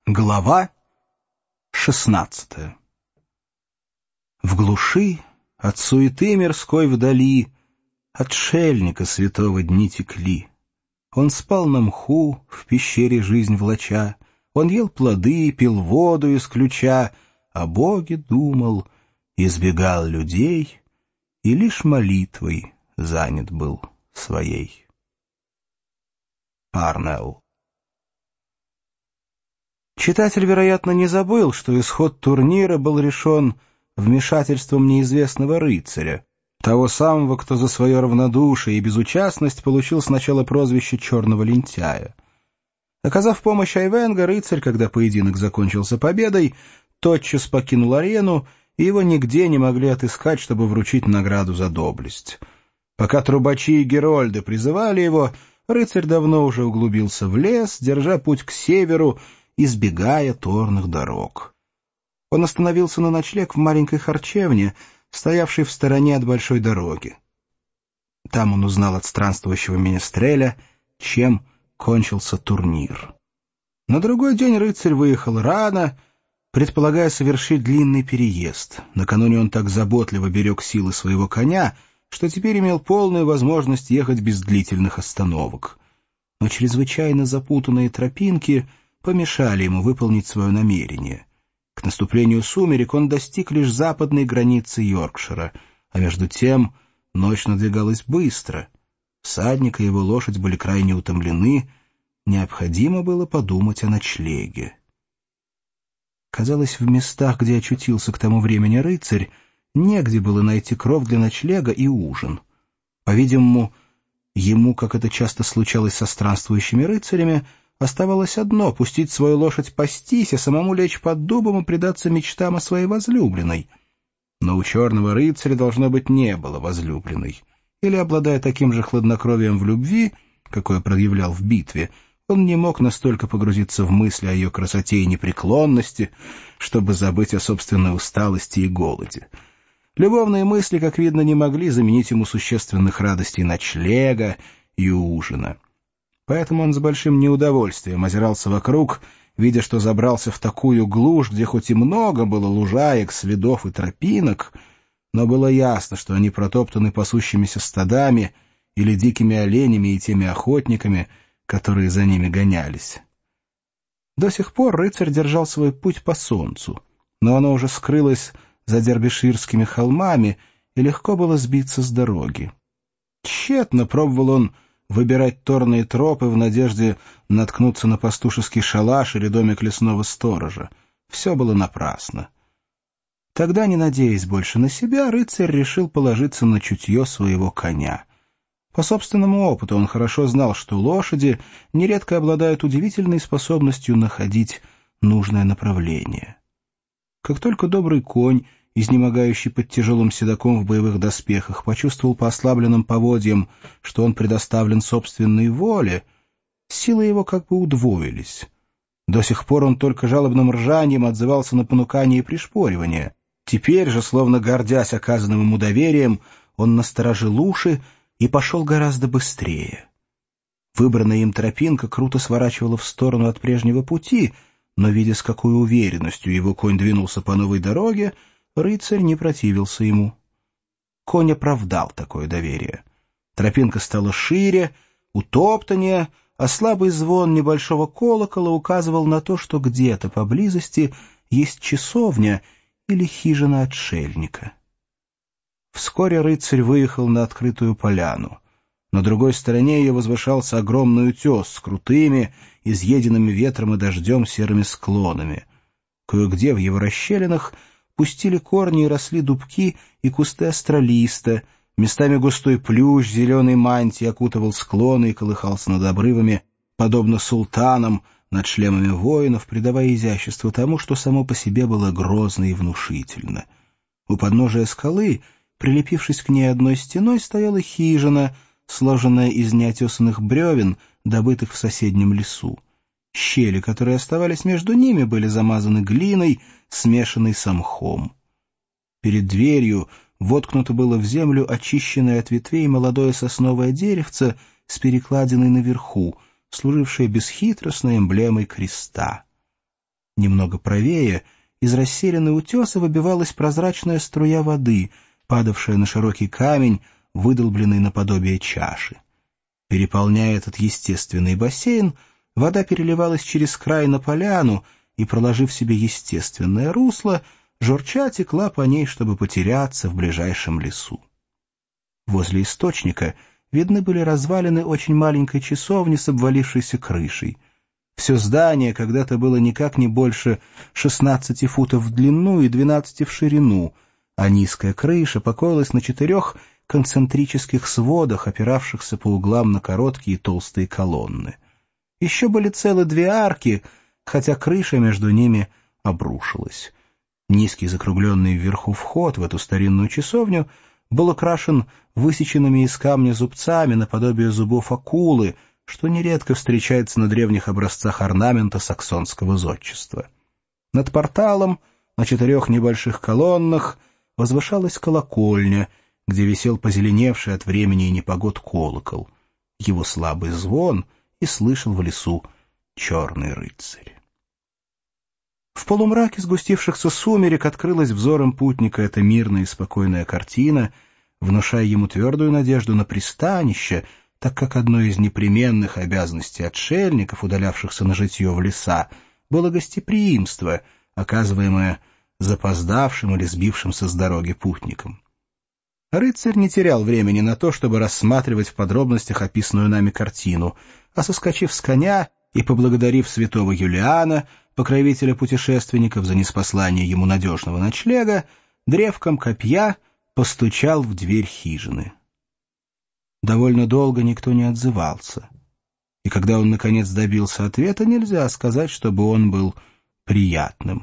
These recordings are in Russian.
Глава 16. В глуши, от суеты мирской вдали, отшельника святого дни текли. Он спал на мху, в пещере жизнь влача, он ел плоды, пил воду из ключа, о Боге думал, избегал людей и лишь молитвой занят был своей. Парнелл. Читатель, вероятно, не забыл, что исход турнира был решен вмешательством неизвестного рыцаря, того самого, кто за свое равнодушие и безучастность получил сначала прозвище «черного лентяя». Оказав помощь Айвенго, рыцарь, когда поединок закончился победой, тотчас покинул арену, и его нигде не могли отыскать, чтобы вручить награду за доблесть. Пока трубачи и герольды призывали его, рыцарь давно уже углубился в лес, держа путь к северу, избегая торных дорог. Он остановился на ночлег в маленькой харчевне, стоявшей в стороне от большой дороги. Там он узнал от странствующего менестреля, чем кончился турнир. На другой день рыцарь выехал рано, предполагая совершить длинный переезд. Накануне он так заботливо берег силы своего коня, что теперь имел полную возможность ехать без длительных остановок. Но чрезвычайно запутанные тропинки помешали ему выполнить свое намерение. К наступлению сумерек он достиг лишь западной границы Йоркшира, а между тем ночь надвигалась быстро. Всадник и его лошадь были крайне утомлены, необходимо было подумать о ночлеге. Казалось, в местах, где очутился к тому времени рыцарь, негде было найти кров для ночлега и ужин. По-видимому, ему, как это часто случалось со странствующими рыцарями, оставалось одно — пустить свою лошадь пастись, а самому лечь под дубом и предаться мечтам о своей возлюбленной. Но у черного рыцаря, должно быть, не было возлюбленной. Или, обладая таким же хладнокровием в любви, какое проявлял в битве, он не мог настолько погрузиться в мысли о ее красоте и непреклонности, чтобы забыть о собственной усталости и голоде. Любовные мысли, как видно, не могли заменить ему существенных радостей ночлега и ужина. Поэтому он с большим неудовольствием озирался вокруг, видя, что забрался в такую глушь, где хоть и много было лужаек, следов и тропинок, но было ясно, что они протоптаны пасущимися стадами или дикими оленями и теми охотниками, которые за ними гонялись. До сих пор рыцарь держал свой путь по солнцу, но оно уже скрылось за Дербиширскими холмами, и легко было сбиться с дороги. Тщетно пробовал он выбирать торные тропы в надежде наткнуться на пастушеский шалаш или домик лесного сторожа. Все было напрасно. Тогда, не надеясь больше на себя, рыцарь решил положиться на чутье своего коня. По собственному опыту он хорошо знал, что лошади нередко обладают удивительной способностью находить нужное направление. Как только добрый конь, изнемогающий под тяжелым седаком в боевых доспехах, почувствовал по ослабленным поводьям, что он предоставлен собственной воле, силы его как бы удвоились. До сих пор он только жалобным ржанием отзывался на понукание и пришпоривание. Теперь же, словно гордясь оказанным ему доверием, он насторожил уши и пошел гораздо быстрее. Выбранная им тропинка круто сворачивала в сторону от прежнего пути, но, видя, с какой уверенностью его конь двинулся по новой дороге, рыцарь не противился ему. Конь оправдал такое доверие. Тропинка стала шире, утоптаннее, а слабый звон небольшого колокола указывал на то, что где-то поблизости есть часовня или хижина отшельника. Вскоре рыцарь выехал на открытую поляну. На другой стороне ее возвышался огромный утес с крутыми, изъеденными ветром и дождем серыми склонами. Кое-где в его расщелинах пустили корни и росли дубки и кусты астролиста, местами густой плющ зеленой мантии окутывал склоны и колыхался над обрывами, подобно султанам над шлемами воинов, придавая изящество тому, что само по себе было грозно и внушительно. У подножия скалы, прилепившись к ней одной стеной, стояла хижина, сложенная из неотесанных бревен, добытых в соседнем лесу. Щели, которые оставались между ними, были замазаны глиной, смешанной с мхом. Перед дверью воткнуто было в землю очищенное от ветвей молодое сосновое деревце с перекладиной наверху, служившее бесхитростной эмблемой креста. Немного правее из расселены утеса выбивалась прозрачная струя воды, падавшая на широкий камень, выдолбленный наподобие чаши. Переполняя этот естественный бассейн, вода переливалась через край на поляну и, проложив себе естественное русло, журча текла по ней, чтобы потеряться в ближайшем лесу. Возле источника видны были развалины очень маленькой часовни с обвалившейся крышей. Все здание когда-то было никак не больше 16 футов в длину и 12 в ширину, а низкая крыша покоилась на 4 концентрических сводах, опиравшихся по углам на короткие толстые колонны. Еще были целы 2 арки, хотя крыша между ними обрушилась. Низкий закругленный вверху вход в эту старинную часовню был украшен высеченными из камня зубцами наподобие зубов акулы, что нередко встречается на древних образцах орнамента саксонского зодчества. Над порталом на 4 небольших колоннах возвышалась колокольня, где висел позеленевший от времени и непогод колокол. Его слабый звон и слышал в лесу черный рыцарь. В полумраке сгустившихся сумерек открылась взором путника эта мирная и спокойная картина, внушая ему твердую надежду на пристанище, так как одной из непременных обязанностей отшельников, удалявшихся на житье в леса, было гостеприимство, оказываемое запоздавшим или сбившимся с дороги путникам. Рыцарь не терял времени на то, чтобы рассматривать в подробностях описанную нами картину, а, соскочив с коня и поблагодарив святого Юлиана, покровителя путешественников, за ниспослание ему надежного ночлега, древком копья постучал в дверь хижины. Довольно долго никто не отзывался, и когда он, наконец, добился ответа, нельзя сказать, чтобы он был приятным.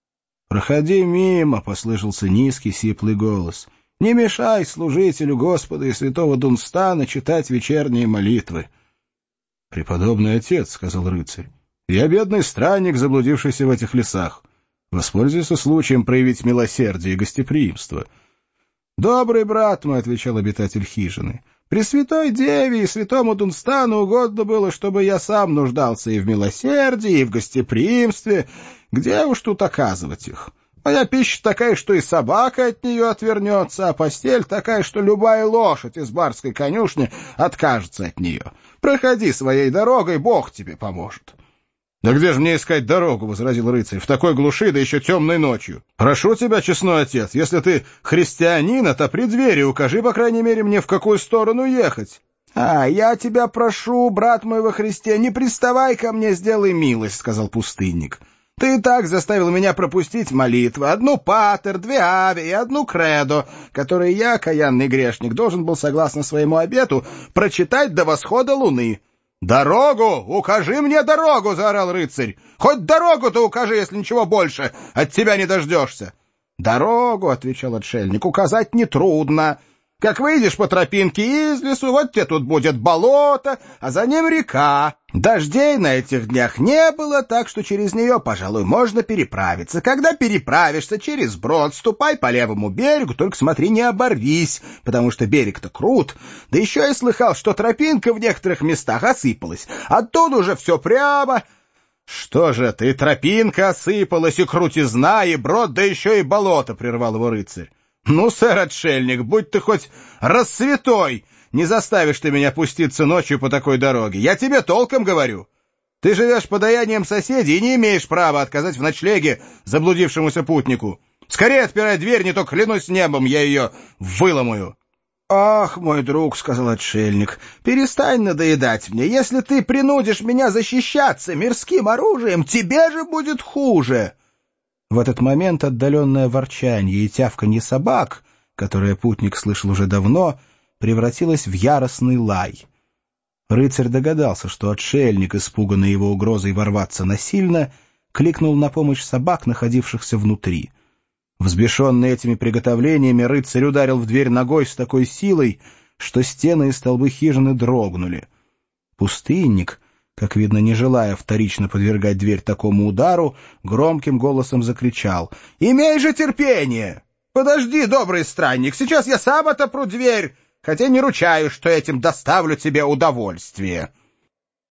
«Проходи мимо», — послышался низкий сиплый голос. «Не мешай служителю Господа и святого Дунстана читать вечерние молитвы». «Преподобный отец», — сказал рыцарь, — «я бедный странник, заблудившийся в этих лесах. Воспользуйся случаем проявить милосердие и гостеприимство». «Добрый брат мой», — отвечал обитатель хижины, — «Пресвятой Деве и святому Дунстану угодно было, чтобы я сам нуждался и в милосердии, и в гостеприимстве. Где уж тут оказывать их? Моя пища такая, что и собака от нее отвернется, а постель такая, что любая лошадь из барской конюшни откажется от нее. Проходи своей дорогой, Бог тебе поможет». «Да где же мне искать дорогу?» — возразил рыцарь. «В такой глуши, да еще темной ночью. Прошу тебя, честной отец, если ты христианин, отопри двери, укажи, по крайней мере, мне, в какую сторону ехать». «Я тебя прошу, брат мой во Христе, не приставай ко мне, сделай милость», — сказал пустынник. «Ты и так заставил меня пропустить молитвы, 1 патер, 2 аве и 1 кредо, которые я, окаянный грешник, должен был, согласно своему обету, прочитать до восхода луны». «Дорогу! Укажи мне дорогу!» — заорал рыцарь. «Хоть дорогу-то укажи, если ничего больше от тебя не дождешься». «Дорогу, — отвечал отшельник, — указать нетрудно. Как выйдешь по тропинке из лесу, вот тебе тут будет болото, а за ним река. Дождей на этих днях не было, так что через нее, пожалуй, можно переправиться. Когда переправишься через брод, ступай по левому берегу, только смотри, не оборвись, потому что берег-то крут. Да еще я слыхал, что тропинка в некоторых местах осыпалась. Оттуда уже все прямо». «Что же ты, тропинка осыпалась, и крутизна, и брод, да еще и болото», — прервал его рыцарь. «Ну, сэр-отшельник, будь ты хоть рассвятой, не заставишь ты меня пуститься ночью по такой дороге. Я тебе толком говорю. Ты живешь подаянием соседей и не имеешь права отказать в ночлеге заблудившемуся путнику. Скорее отпирай дверь, не то, клянусь небом, я ее выломаю». «Ах, мой друг, — сказал отшельник, — перестань надоедать мне. Если ты принудишь меня защищаться мирским оружием, тебе же будет хуже». В этот момент отдаленное ворчанье и тявканье собак, которое путник слышал уже давно, превратилось в яростный лай. Рыцарь догадался, что отшельник, испуганный его угрозой ворваться насильно, кликнул на помощь собак, находившихся внутри. Взбешенный этими приготовлениями, рыцарь ударил в дверь ногой с такой силой, что стены и столбы хижины дрогнули. Пустынник, как видно, не желая вторично подвергать дверь такому удару, громким голосом закричал: «Имей же терпение! Подожди, добрый странник, сейчас я сам отопру дверь, хотя не ручаюсь, что этим доставлю тебе удовольствие».